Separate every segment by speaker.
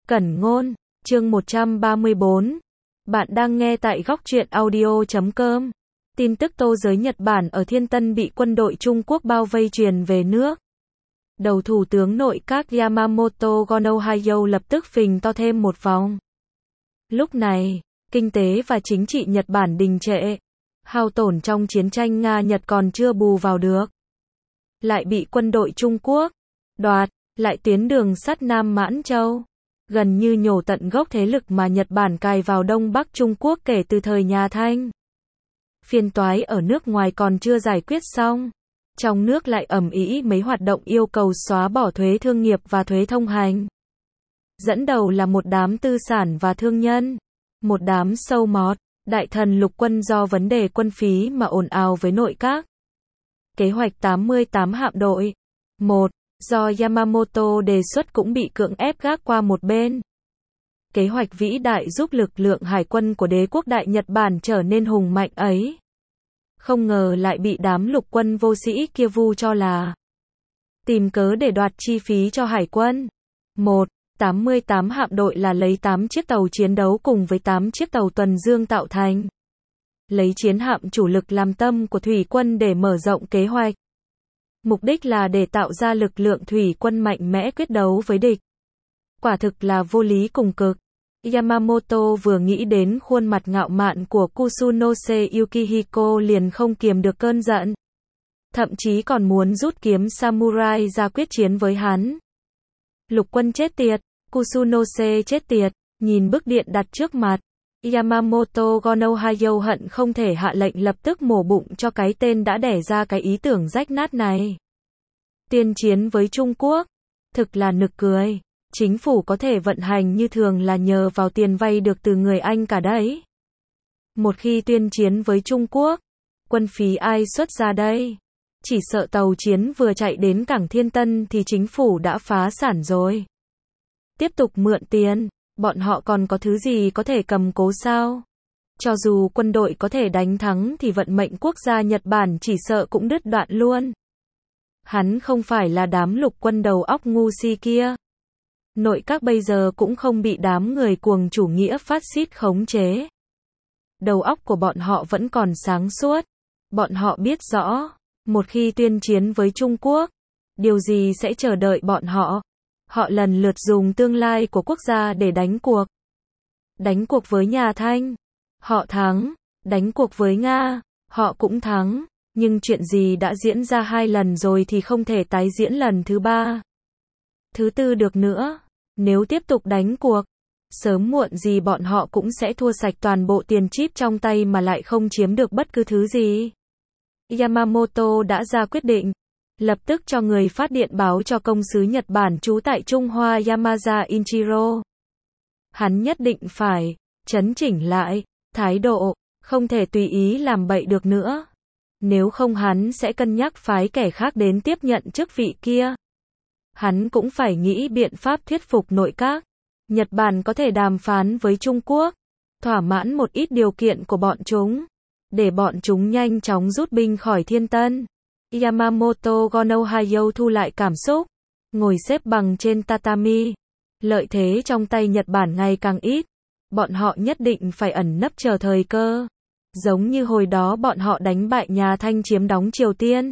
Speaker 1: Cẩn ngôn, chương 134. Bạn đang nghe tại góc truyện audio.com. Tin tức Tô giới Nhật Bản ở Thiên Tân bị quân đội Trung Quốc bao vây truyền về nước. Đầu Thủ tướng nội các Yamamoto Gonohayo lập tức phình to thêm một vòng. Lúc này, kinh tế và chính trị Nhật Bản đình trệ. Hao tổn trong chiến tranh Nga-Nhật còn chưa bù vào được. Lại bị quân đội Trung Quốc đoạt, lại tuyến đường sắt Nam Mãn Châu. Gần như nhổ tận gốc thế lực mà Nhật Bản cài vào Đông Bắc Trung Quốc kể từ thời nhà Thanh. Phiên toái ở nước ngoài còn chưa giải quyết xong. Trong nước lại ầm ĩ mấy hoạt động yêu cầu xóa bỏ thuế thương nghiệp và thuế thông hành. Dẫn đầu là một đám tư sản và thương nhân. Một đám sâu mọt, đại thần lục quân do vấn đề quân phí mà ồn ào với nội các. Kế hoạch 88 hạm đội. 1. Do Yamamoto đề xuất cũng bị cưỡng ép gác qua một bên. Kế hoạch vĩ đại giúp lực lượng hải quân của đế quốc Đại Nhật Bản trở nên hùng mạnh ấy. Không ngờ lại bị đám lục quân vô sĩ kia vu cho là tìm cớ để đoạt chi phí cho hải quân. 1. 88 hạm đội là lấy 8 chiếc tàu chiến đấu cùng với 8 chiếc tàu tuần dương tạo thành. Lấy chiến hạm chủ lực làm tâm của thủy quân để mở rộng kế hoạch. Mục đích là để tạo ra lực lượng thủy quân mạnh mẽ quyết đấu với địch. Quả thực là vô lý cùng cực. Yamamoto vừa nghĩ đến khuôn mặt ngạo mạn của Kusunose Yukihiko liền không kiềm được cơn giận. Thậm chí còn muốn rút kiếm samurai ra quyết chiến với hắn. Lục quân chết tiệt, Kusunose chết tiệt, nhìn bức điện đặt trước mặt. Yamamoto Gonohayo hận không thể hạ lệnh lập tức mổ bụng cho cái tên đã đẻ ra cái ý tưởng rách nát này. Tuyên chiến với Trung Quốc, thực là nực cười. Chính phủ có thể vận hành như thường là nhờ vào tiền vay được từ người Anh cả đấy. Một khi tuyên chiến với Trung Quốc, quân phí ai xuất ra đây? Chỉ sợ tàu chiến vừa chạy đến cảng Thiên Tân thì chính phủ đã phá sản rồi. Tiếp tục mượn tiền. Bọn họ còn có thứ gì có thể cầm cố sao? Cho dù quân đội có thể đánh thắng thì vận mệnh quốc gia Nhật Bản chỉ sợ cũng đứt đoạn luôn. Hắn không phải là đám lục quân đầu óc ngu si kia. Nội các bây giờ cũng không bị đám người cuồng chủ nghĩa phát xít khống chế. Đầu óc của bọn họ vẫn còn sáng suốt. Bọn họ biết rõ, một khi tuyên chiến với Trung Quốc, điều gì sẽ chờ đợi bọn họ. Họ lần lượt dùng tương lai của quốc gia để đánh cuộc. Đánh cuộc với nhà Thanh, họ thắng. Đánh cuộc với Nga, họ cũng thắng. Nhưng chuyện gì đã diễn ra 2 lần rồi thì không thể tái diễn lần thứ 3. Thứ 4 được nữa. Nếu tiếp tục đánh cuộc, sớm muộn gì bọn họ cũng sẽ thua sạch toàn bộ tiền chip trong tay mà lại không chiếm được bất cứ thứ gì. Yamamoto đã ra quyết định. Lập tức cho người phát điện báo cho công sứ Nhật Bản trú tại Trung Hoa Yamaza Inchiro. Hắn nhất định phải chấn chỉnh lại thái độ, không thể tùy ý làm bậy được nữa. Nếu không hắn sẽ cân nhắc phái kẻ khác đến tiếp nhận chức vị kia. Hắn cũng phải nghĩ biện pháp thuyết phục nội các. Nhật Bản có thể đàm phán với Trung Quốc, thỏa mãn một ít điều kiện của bọn chúng, để bọn chúng nhanh chóng rút binh khỏi Thiên Tân. Yamamoto Gonohayo thu lại cảm xúc, ngồi xếp bằng trên tatami. Lợi thế trong tay Nhật Bản ngày càng ít, bọn họ nhất định phải ẩn nấp chờ thời cơ. Giống như hồi đó bọn họ đánh bại nhà Thanh chiếm đóng Triều Tiên.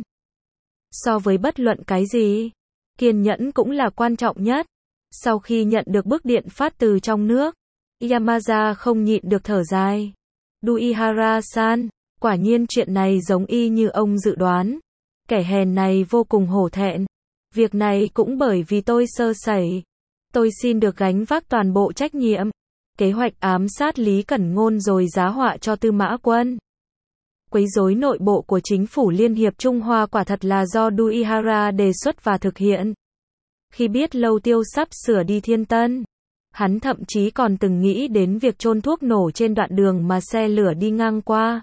Speaker 1: So với bất luận cái gì, kiên nhẫn cũng là quan trọng nhất. Sau khi nhận được bức điện phát từ trong nước, Yamaza không nhịn được thở dài. Uehara-san, quả nhiên chuyện này giống y như ông dự đoán. Kẻ hèn này vô cùng hổ thẹn. Việc này cũng bởi vì tôi sơ sẩy. Tôi xin được gánh vác toàn bộ trách nhiệm. Kế hoạch ám sát Lý Cẩn Ngôn rồi giá họa cho Tư Mã Quân. Quấy rối nội bộ của chính phủ Liên hiệp Trung Hoa quả thật là do Uehara đề xuất và thực hiện. Khi biết Lâu Tiêu sắp sửa đi Thiên Tân, hắn thậm chí còn từng nghĩ đến việc chôn thuốc nổ trên đoạn đường mà xe lửa đi ngang qua.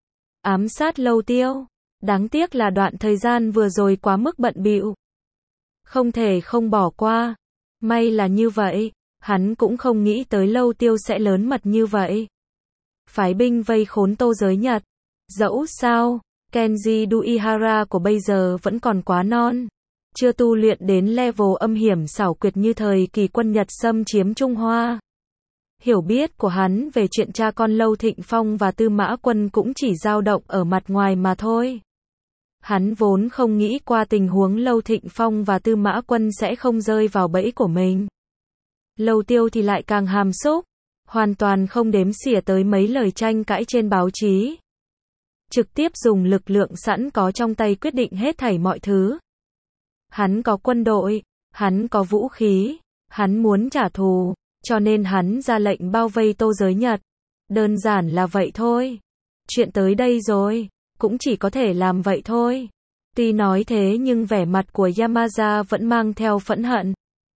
Speaker 1: Ám sát Lâu Tiêu. Đáng tiếc là đoạn thời gian vừa rồi quá mức bận bịu. Không thể không bỏ qua. May là như vậy, hắn cũng không nghĩ tới Lâu Tiêu sẽ lớn mật như vậy. Phái binh vây khốn Tô giới Nhật. Dẫu sao, Kenji Uehara của bây giờ vẫn còn quá non. chưa tu luyện đến level âm hiểm xảo quyệt như thời kỳ quân Nhật xâm chiếm Trung Hoa. Hiểu biết của hắn về chuyện cha con Lâu Thịnh Phong và Tư Mã Quân cũng chỉ dao động ở mặt ngoài mà thôi. Hắn vốn không nghĩ qua tình huống Lâu Thịnh Phong và Tư Mã Quân sẽ không rơi vào bẫy của mình. Lâu Tiêu thì lại càng hàm xúc, hoàn toàn không đếm xỉa tới mấy lời tranh cãi trên báo chí. Trực tiếp dùng lực lượng sẵn có trong tay quyết định hết thảy mọi thứ. Hắn có quân đội, hắn có vũ khí, hắn muốn trả thù, cho nên hắn ra lệnh bao vây Tô Giới Nhật. Đơn giản là vậy thôi. Chuyện tới đây rồi, cũng chỉ có thể làm vậy thôi. Tuy nói thế nhưng vẻ mặt của Yamaza vẫn mang theo phẫn hận.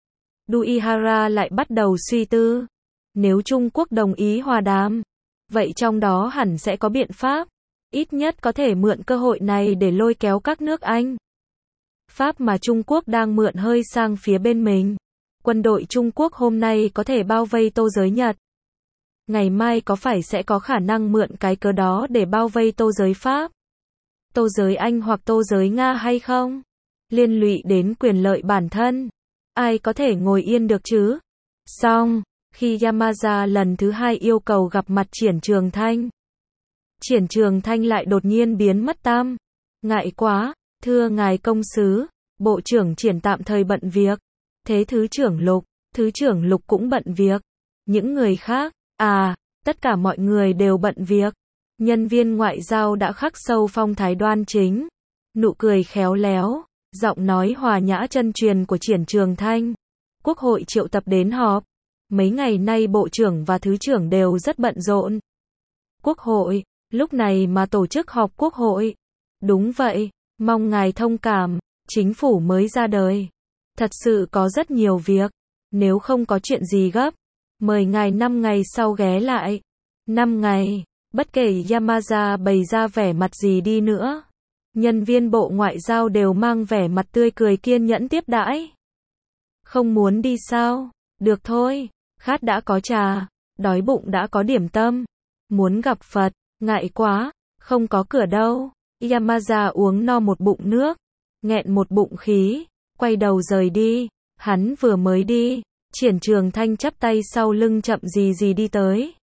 Speaker 1: Uehara lại bắt đầu suy tư. Nếu Trung Quốc đồng ý hòa đàm, vậy trong đó hẳn sẽ có biện pháp. Ít nhất có thể mượn cơ hội này để lôi kéo các nước Anh, Pháp mà Trung Quốc đang mượn hơi sang phía bên mình. Quân đội Trung Quốc hôm nay có thể bao vây Tô Giới Nhật. Ngày mai có phải sẽ có khả năng mượn cái cớ đó để bao vây Tô Giới Pháp, Tô Giới Anh hoặc Tô Giới Nga hay không? Liên lụy đến quyền lợi bản thân. Ai có thể ngồi yên được chứ? Xong, khi Yamaza lần thứ hai yêu cầu gặp mặt Triển Trường Thanh, Triển Trường Thanh lại đột nhiên biến mất tăm. Ngại quá, thưa ngài công sứ, bộ trưởng Triển tạm thời bận việc. Thế Thứ trưởng Lục cũng bận việc. Những người khác, tất cả mọi người đều bận việc. Nhân viên ngoại giao đã khắc sâu phong thái đoan chính, nụ cười khéo léo, giọng nói hòa nhã chân truyền của Triển Trường Thanh. Quốc hội triệu tập đến họp. Mấy ngày nay bộ trưởng và thứ trưởng đều rất bận rộn. Quốc hội, lúc này mà tổ chức họp quốc hội. Đúng vậy, mong ngài thông cảm, chính phủ mới ra đời. Thật sự có rất nhiều việc. Nếu không có chuyện gì gấp, mời ngài 5 ngày sau ghé lại. 5 ngày, bất kể Yamaza bày ra vẻ mặt gì đi nữa, nhân viên bộ ngoại giao đều mang vẻ mặt tươi cười kiên nhẫn tiếp đãi. Không muốn đi sao? Được thôi, khát đã có trà, đói bụng đã có điểm tâm. Muốn gặp Phật, ngại quá, không có cửa đâu. Yamaza uống no một bụng nước, nghẹn một bụng khí, quay đầu rời đi. Hắn vừa mới đi, Triển Trường Thanh chắp tay sau lưng chậm gì đi tới.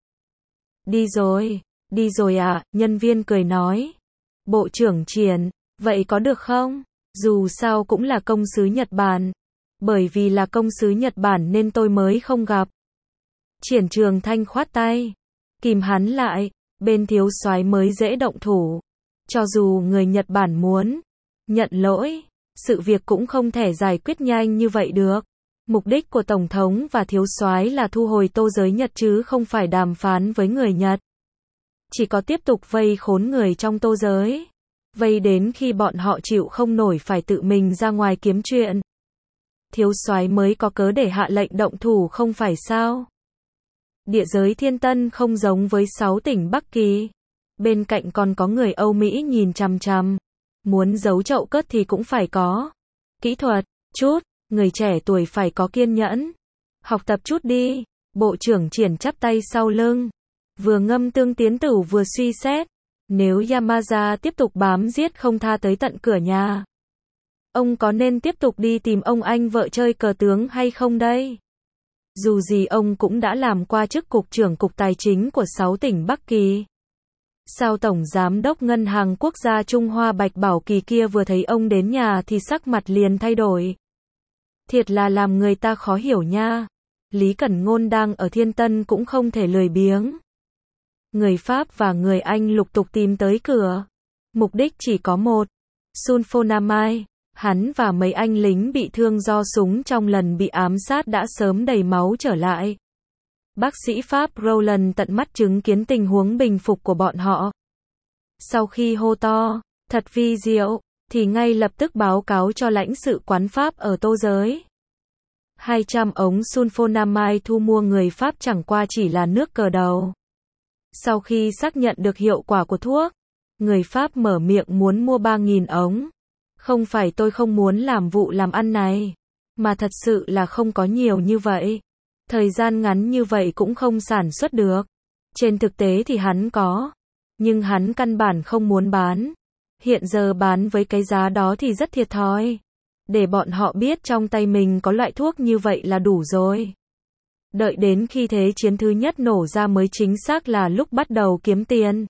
Speaker 1: Đi rồi à, nhân viên cười nói. Bộ trưởng Triển, vậy có được không? Dù sao cũng là công sứ Nhật Bản. Bởi vì là công sứ Nhật Bản nên tôi mới không gặp. Triển Trường Thanh khoát tay, kìm hắn lại, bên thiếu soái mới dễ động thủ. Cho dù người Nhật Bản muốn nhận lỗi, sự việc cũng không thể giải quyết nhanh như vậy được. Mục đích của Tổng thống và thiếu soái là thu hồi Tô Giới Nhật chứ không phải đàm phán với người Nhật. Chỉ có tiếp tục vây khốn người trong Tô Giới. Vây đến khi bọn họ chịu không nổi phải tự mình ra ngoài kiếm chuyện. Thiếu soái mới có cớ để hạ lệnh động thủ không phải sao? Địa giới Thiên Tân không giống với 6 tỉnh Bắc Kỳ. Bên cạnh còn có người Âu Mỹ nhìn chằm chằm. Muốn giấu chậu cất thì cũng phải có kỹ thuật chút, người trẻ tuổi phải có kiên nhẫn. Học tập chút đi. Bộ trưởng Triển chắp tay sau lưng, vừa ngâm tương tiến tử vừa suy xét. Nếu Yamaza tiếp tục bám giết không tha tới tận cửa nhà, ông có nên tiếp tục đi tìm ông anh vợ chơi cờ tướng hay không đây? Dù gì ông cũng đã làm qua chức cục trưởng cục tài chính của 6 tỉnh Bắc Kỳ. Sao Tổng Giám đốc Ngân hàng Quốc gia Trung Hoa Bạch Bảo Kỳ kia vừa thấy ông đến nhà thì sắc mặt liền thay đổi. Thiệt là làm người ta khó hiểu nha. Lý Cẩn Ngôn đang ở Thiên Tân cũng không thể lười biếng. Người Pháp và người Anh lục tục tìm tới cửa. Mục đích chỉ có một. Sun Phonamai, hắn và mấy anh lính bị thương do súng trong lần bị ám sát đã sớm đầy máu trở lại. Bác sĩ Pháp Roland tận mắt chứng kiến tình huống bình phục của bọn họ. Sau khi hô to, thật vi diệu, thì ngay lập tức báo cáo cho lãnh sự quán Pháp ở Tô Giới. 200 ống sulfonamide thu mua người Pháp chẳng qua chỉ là nước cờ đầu. Sau khi xác nhận được hiệu quả của thuốc, người Pháp mở miệng muốn mua 3.000 ống. Không phải tôi không muốn làm vụ làm ăn này, mà thật sự là không có nhiều như vậy. Thời gian ngắn như vậy cũng không sản xuất được. Trên thực tế thì hắn có, nhưng hắn căn bản không muốn bán. Hiện giờ bán với cái giá đó thì rất thiệt thòi. Để bọn họ biết trong tay mình có loại thuốc như vậy là đủ rồi. Đợi đến khi thế chiến thứ nhất nổ ra mới chính xác là lúc bắt đầu kiếm tiền.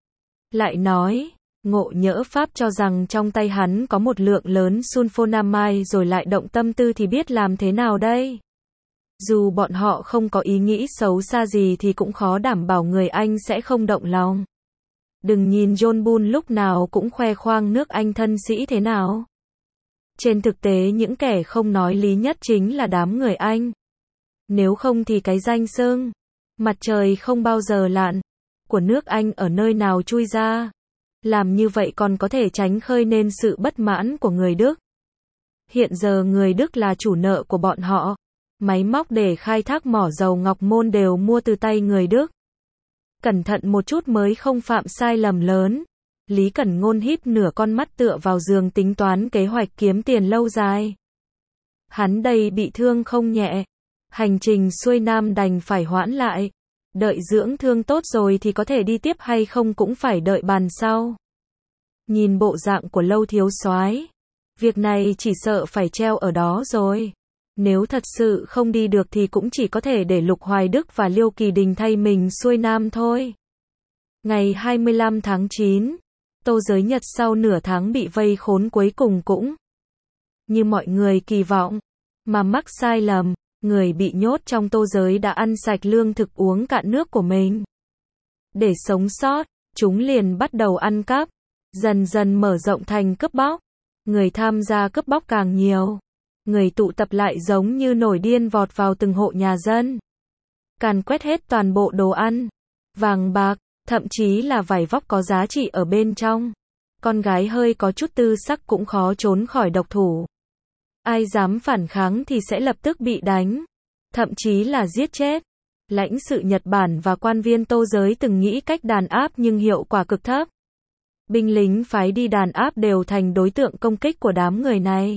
Speaker 1: Lại nói, Ngộ Nhỡ Pháp cho rằng trong tay hắn có một lượng lớn sulfonamide rồi lại động tâm tư thì biết làm thế nào đây? Dù bọn họ không có ý nghĩ xấu xa gì thì cũng khó đảm bảo người Anh sẽ không động lòng. Đừng nhìn John Bull lúc nào cũng khoe khoang nước Anh thân sĩ thế nào. Trên thực tế những kẻ không nói lý nhất chính là đám người Anh. Nếu không thì cái danh xưng mặt trời không bao giờ lặn của nước Anh ở nơi nào chui ra. Làm như vậy còn có thể tránh khơi nên sự bất mãn của người Đức. Hiện giờ người Đức là chủ nợ của bọn họ. Máy móc để khai thác mỏ dầu Ngọc Môn đều mua từ tay người Đức. Cẩn thận một chút mới không phạm sai lầm lớn. Lý Cẩn Ngôn híp nửa con mắt tựa vào giường tính toán kế hoạch kiếm tiền lâu dài. Hắn đây bị thương không nhẹ. Hành trình xuôi Nam đành phải hoãn lại. Đợi dưỡng thương tốt rồi thì có thể đi tiếp hay không cũng phải đợi bàn sau. Nhìn bộ dạng của Lâu thiếu soái, việc này chỉ sợ phải treo ở đó rồi. Nếu thật sự không đi được thì cũng chỉ có thể để Lục Hoài Đức và Liêu Kỳ Đình thay mình xuôi Nam thôi. Ngày 25 tháng 9, Tô Giới Nhật sau nửa tháng bị vây khốn cuối cùng cũng như mọi người kỳ vọng, mà mắc sai lầm. Người bị nhốt trong Tô Giới đã ăn sạch lương thực uống cạn nước của mình. Để sống sót, chúng liền bắt đầu ăn cắp, dần dần mở rộng thành cướp bóc. Người tham gia cướp bóc càng nhiều. Người tụ tập lại giống như nổi điên vọt vào từng hộ nhà dân. Càn quét hết toàn bộ đồ ăn, vàng bạc, thậm chí là vải vóc có giá trị ở bên trong. Con gái hơi có chút tư sắc cũng khó trốn khỏi độc thủ. Ai dám phản kháng thì sẽ lập tức bị đánh, thậm chí là giết chết. Lãnh sự Nhật Bản và quan viên Tô Giới từng nghĩ cách đàn áp nhưng hiệu quả cực thấp. Binh lính phái đi đàn áp đều thành đối tượng công kích của đám người này.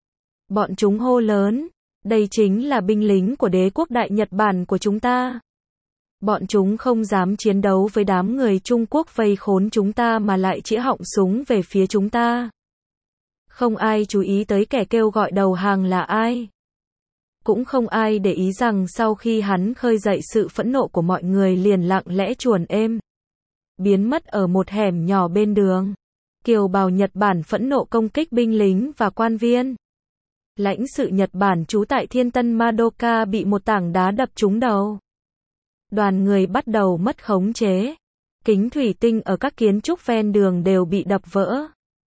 Speaker 1: Bọn chúng hô lớn, đây chính là binh lính của đế quốc Đại Nhật Bản của chúng ta. Bọn chúng không dám chiến đấu với đám người Trung Quốc vây khốn chúng ta mà lại chĩa họng súng về phía chúng ta. Không ai chú ý tới kẻ kêu gọi đầu hàng là ai. Cũng không ai để ý rằng sau khi hắn khơi dậy sự phẫn nộ của mọi người liền lặng lẽ chuồn êm, biến mất ở một hẻm nhỏ bên đường. Kiều bào Nhật Bản phẫn nộ công kích binh lính và quan viên. Lãnh sự Nhật Bản trú tại Thiên Tân Madoka bị một tảng đá đập trúng đầu. Đoàn người bắt đầu mất khống chế. Kính thủy tinh ở các kiến trúc ven đường đều bị đập vỡ.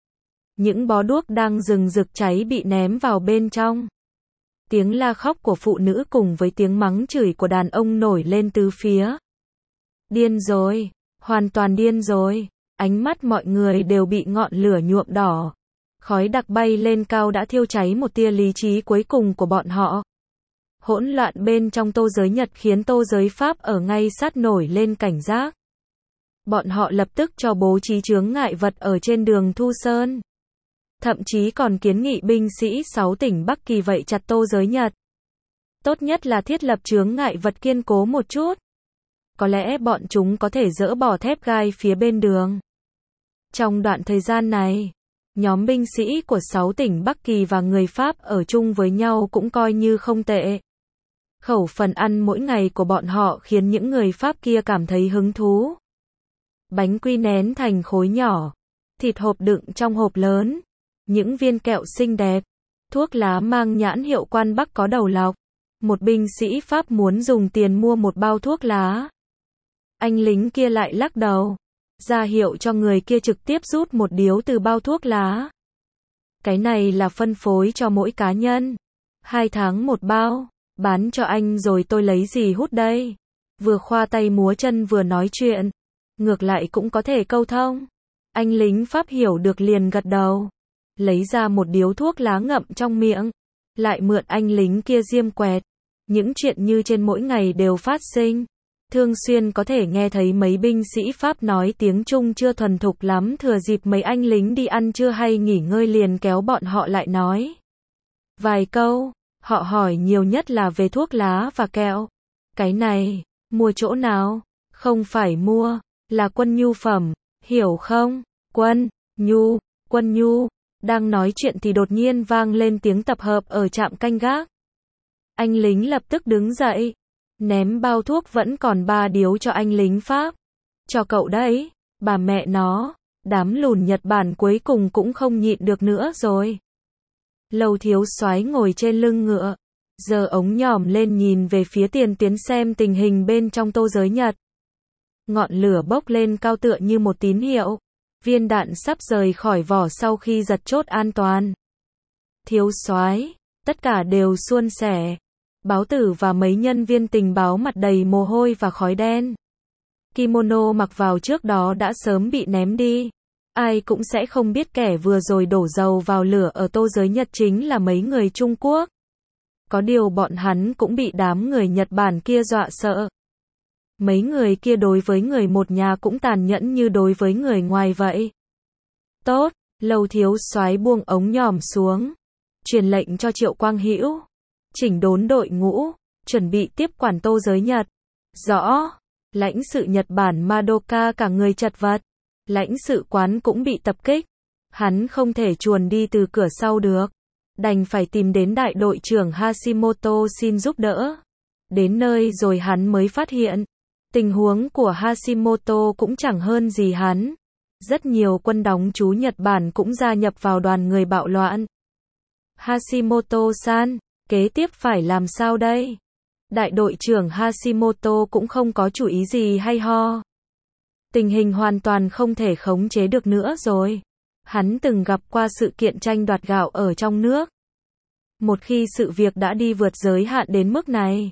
Speaker 1: Những bó đuốc đang rừng rực cháy bị ném vào bên trong. Tiếng la khóc của phụ nữ cùng với tiếng mắng chửi của đàn ông nổi lên tứ phía. Điên rồi, hoàn toàn điên rồi. Ánh mắt mọi người đều bị ngọn lửa nhuộm đỏ. Khói đặc bay lên cao đã thiêu cháy một tia lý trí cuối cùng của bọn họ. Hỗn loạn bên trong Tô Giới Nhật khiến Tô Giới Pháp ở ngay sát nổi lên cảnh giác. Bọn họ lập tức cho bố trí chướng ngại vật ở trên đường Thu Sơn. Thậm chí còn kiến nghị binh sĩ 6 tỉnh Bắc Kỳ vậy chặt Tô Giới Nhật. Tốt nhất là thiết lập chướng ngại vật kiên cố một chút. Có lẽ bọn chúng có thể dỡ bỏ thép gai phía bên đường. Trong đoạn thời gian này, nhóm binh sĩ của 6 tỉnh Bắc Kỳ và người Pháp ở chung với nhau cũng coi như không tệ. Khẩu phần ăn mỗi ngày của bọn họ khiến những người Pháp kia cảm thấy hứng thú. Bánh quy nén thành khối nhỏ, thịt hộp đựng trong hộp lớn, những viên kẹo xinh đẹp, thuốc lá mang nhãn hiệu Quan Bắc có đầu lọc. Một binh sĩ Pháp muốn dùng tiền mua một bao thuốc lá. Anh lính kia lại lắc đầu, ra hiệu cho người kia trực tiếp rút một điếu từ bao thuốc lá. Cái này là phân phối cho mỗi cá nhân. 2 tháng một bao, bán cho anh rồi tôi lấy gì hút đây? Vừa khoa tay múa chân vừa nói chuyện. Ngược lại cũng có thể câu thông. Anh lính Pháp hiểu được liền gật đầu. Lấy ra một điếu thuốc lá ngậm trong miệng. Lại mượn anh lính kia diêm quẹt. Những chuyện như trên mỗi ngày đều phát sinh. Thường xuyên có thể nghe thấy mấy binh sĩ Pháp nói tiếng Trung chưa thuần thục lắm, thừa dịp mấy anh lính đi ăn trưa hay nghỉ ngơi liền kéo bọn họ lại nói vài câu. Họ hỏi nhiều nhất là về thuốc lá và kẹo. Cái này, mua chỗ nào? Không phải mua, là quân nhu phẩm, hiểu không? Quân nhu, Đang nói chuyện thì đột nhiên vang lên tiếng tập hợp ở trạm canh gác. Anh lính lập tức đứng dậy, ném bao thuốc vẫn còn 3 điếu cho anh lính Pháp. Cho cậu đấy, bà mẹ nó, đám lùn Nhật Bản cuối cùng cũng không nhịn được nữa rồi. Lầu Thiếu Soái ngồi trên lưng ngựa, giơ ống nhòm lên nhìn về phía tiền tuyến xem tình hình bên trong Tô Giới Nhật. Ngọn lửa bốc lên cao tựa như một tín hiệu. Viên đạn sắp rời khỏi vỏ sau khi giật chốt an toàn. Thiếu soái, tất cả đều suôn sẻ. Báo tử và mấy nhân viên tình báo mặt đầy mồ hôi và khói đen. Kimono mặc vào trước đó đã sớm bị ném đi. Ai cũng sẽ không biết kẻ vừa rồi đổ dầu vào lửa ở Tô Giới Nhật chính là mấy người Trung Quốc. Có điều bọn hắn cũng bị đám người Nhật Bản kia dọa sợ. Mấy người kia đối với người một nhà cũng tàn nhẫn như đối với người ngoài vậy. Tốt, Lầu Thiếu Soái buông ống nhòm xuống, truyền lệnh cho Triệu Quang Hữu, chỉnh đốn đội ngũ, chuẩn bị tiếp quản Tô Giới Nhật. Rõ, lãnh sự Nhật Bản Madoka cả người chật vật, lãnh sự quán cũng bị tập kích, hắn không thể chuồn đi từ cửa sau được, đành phải tìm đến đại đội trưởng Hashimoto xin giúp đỡ. Đến nơi rồi hắn mới phát hiện, tình huống của Hashimoto cũng chẳng hơn gì hắn. Rất nhiều quân đóng trú Nhật Bản cũng gia nhập vào đoàn người bạo loạn. Hashimoto-san, kế tiếp phải làm sao đây? Đại đội trưởng Hashimoto cũng không có chủ ý gì hay ho. Tình hình hoàn toàn không thể khống chế được nữa rồi. Hắn từng gặp qua sự kiện tranh đoạt gạo ở trong nước. Một khi sự việc đã đi vượt giới hạn đến mức này,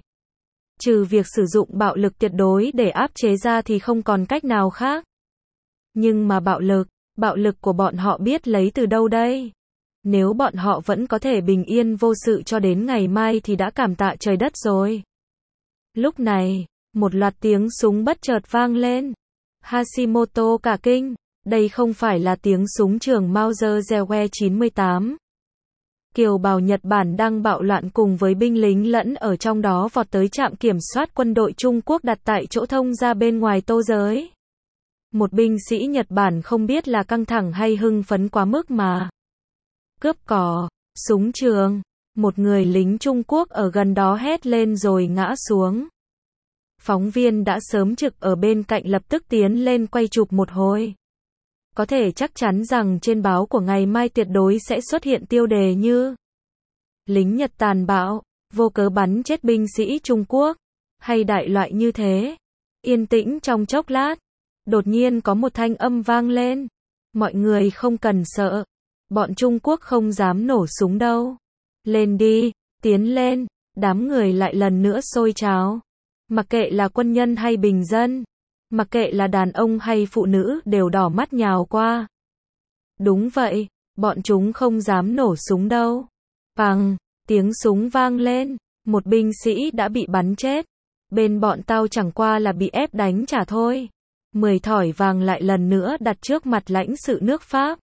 Speaker 1: trừ việc sử dụng bạo lực tuyệt đối để áp chế ra thì không còn cách nào khác. Nhưng mà bạo lực của bọn họ biết lấy từ đâu đây? Nếu bọn họ vẫn có thể bình yên vô sự cho đến ngày mai thì đã cảm tạ trời đất rồi. Lúc này, một loạt tiếng súng bất chợt vang lên. Hashimoto cả kinh, đây không phải là tiếng súng trường Mauser Zerwe 98. Kiều bào Nhật Bản đang bạo loạn cùng với binh lính lẫn ở trong đó vọt tới trạm kiểm soát quân đội Trung Quốc đặt tại chỗ thông ra bên ngoài Tô Giới. Một binh sĩ Nhật Bản không biết là căng thẳng hay hưng phấn quá mức mà cướp cò, súng trường. Một người lính Trung Quốc ở gần đó hét lên rồi ngã xuống. Phóng viên đã sớm trực ở bên cạnh lập tức tiến lên quay chụp một hồi. Có thể chắc chắn rằng trên báo của ngày mai tuyệt đối sẽ xuất hiện tiêu đề như lính Nhật tàn bạo, vô cớ bắn chết binh sĩ Trung Quốc, hay đại loại như thế. Yên tĩnh trong chốc lát, đột nhiên có một thanh âm vang lên. Mọi người không cần sợ, bọn Trung Quốc không dám nổ súng đâu. Lên đi, tiến lên, đám người lại lần nữa xôi trào. Mặc kệ là quân nhân hay bình dân, mặc kệ là đàn ông hay phụ nữ đều đỏ mắt nhào qua. Đúng vậy, bọn chúng không dám nổ súng đâu. Pằng, tiếng súng vang lên, một binh sĩ đã bị bắn chết. Bên bọn tao chẳng qua là bị ép đánh trả thôi. 10 thỏi vàng lại lần nữa đặt trước mặt lãnh sự nước Pháp.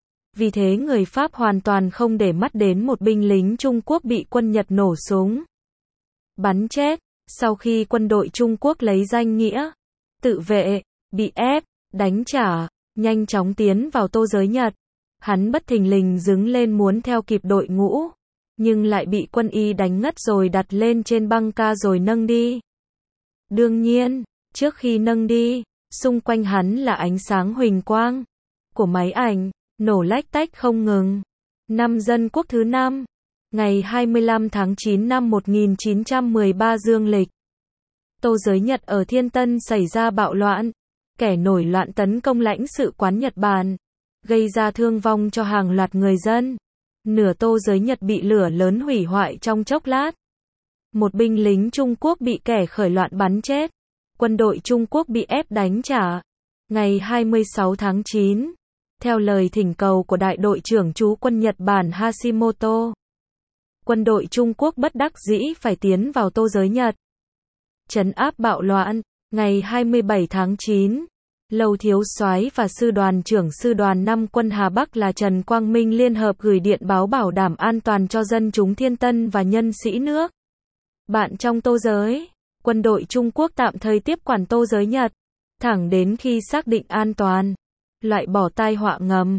Speaker 1: Vì thế người Pháp hoàn toàn không để mắt đến một binh lính Trung Quốc bị quân Nhật nổ súng bắn chết. Sau khi quân đội Trung Quốc lấy danh nghĩa tự vệ, bị ép, đánh trả, nhanh chóng tiến vào Tô Giới Nhật, hắn bất thình lình đứng lên muốn theo kịp đội ngũ, nhưng lại bị quân y đánh ngất rồi đặt lên trên băng ca rồi nâng đi. Đương nhiên, trước khi nâng đi, xung quanh hắn là ánh sáng huỳnh quang của máy ảnh, nổ lách tách không ngừng. Năm Dân Quốc thứ 5, ngày 25 tháng 9 năm 1913 dương lịch. Tô Giới Nhật ở Thiên Tân xảy ra bạo loạn, kẻ nổi loạn tấn công lãnh sự quán Nhật Bản, gây ra thương vong cho hàng loạt người dân. Nửa Tô Giới Nhật bị lửa lớn hủy hoại trong chốc lát. Một binh lính Trung Quốc bị kẻ khởi loạn bắn chết. Quân đội Trung Quốc bị ép đánh trả. Ngày 26 tháng 9, theo lời thỉnh cầu của đại đội trưởng trú quân Nhật Bản Hashimoto, quân đội Trung Quốc bất đắc dĩ phải tiến vào Tô Giới Nhật, trấn áp bạo loạn. Ngày 27 tháng 9, Lầu Thiếu Soái và Sư đoàn trưởng Sư đoàn 5 quân Hà Bắc là Trần Quang Minh liên hợp gửi điện báo bảo đảm an toàn cho dân chúng Thiên Tân và nhân sĩ nước bạn trong Tô Giới. Quân đội Trung Quốc tạm thời tiếp quản Tô Giới Nhật, thẳng đến khi xác định an toàn, loại bỏ tai họa ngầm.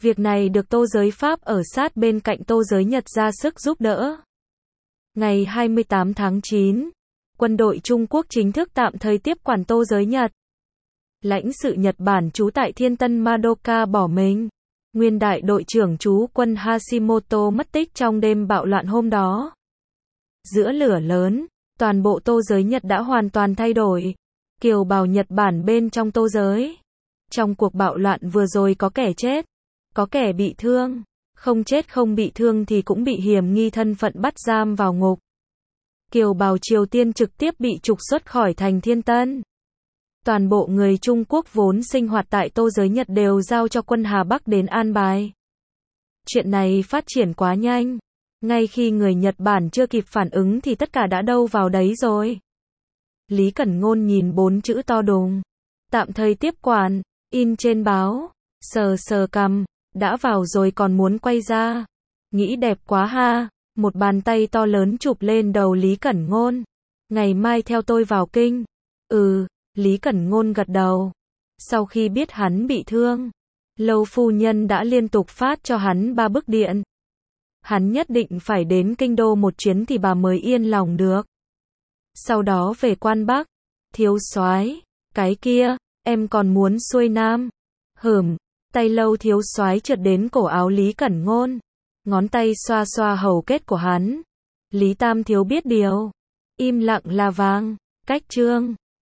Speaker 1: Việc này được Tô Giới Pháp ở sát bên cạnh Tô Giới Nhật ra sức giúp đỡ. Ngày 28 tháng 9, quân đội Trung Quốc chính thức tạm thời tiếp quản Tô Giới Nhật. Lãnh sự Nhật Bản trú tại Thiên Tân Madoka bỏ mình. Nguyên đại đội trưởng trú quân Hashimoto mất tích trong đêm bạo loạn hôm đó. Giữa lửa lớn, toàn bộ Tô Giới Nhật đã hoàn toàn thay đổi. Kiều bào Nhật Bản bên trong Tô Giới. Trong cuộc bạo loạn vừa rồi có kẻ chết, có kẻ bị thương. Không chết không bị thương thì cũng bị hiểm nghi thân phận bắt giam vào ngục. Kiều bào Triều Tiên trực tiếp bị trục xuất khỏi thành Thiên Tân. Toàn bộ người Trung Quốc vốn sinh hoạt tại Tô Giới Nhật đều giao cho quân Hà Bắc đến an bài. Chuyện này phát triển quá nhanh. Ngay khi người Nhật Bản chưa kịp phản ứng thì tất cả đã đâu vào đấy rồi. Lý Cẩn Ngôn nhìn 4 chữ to đùng. Tạm thời tiếp quản, in trên báo. Sờ sờ cằm, đã vào rồi còn muốn quay ra. Nghĩ đẹp quá ha. Một bàn tay to lớn chụp lên đầu Lý Cẩn Ngôn. Ngày mai theo tôi vào kinh. Lý Cẩn Ngôn gật đầu. Sau khi biết hắn bị thương, Lâu phu nhân đã liên tục phát cho hắn 3 bức điện. Hắn nhất định phải đến kinh đô một chuyến thì bà mới yên lòng được. Sau đó về quan Bắc. Thiếu soái, cái kia, em còn muốn xuôi Nam. Tay Lâu thiếu soái trượt đến cổ áo Lý Cẩn Ngôn. Ngón tay xoa xoa hầu kết của hắn. Lý Tam thiếu biết điều. Im lặng là vàng. Cách chương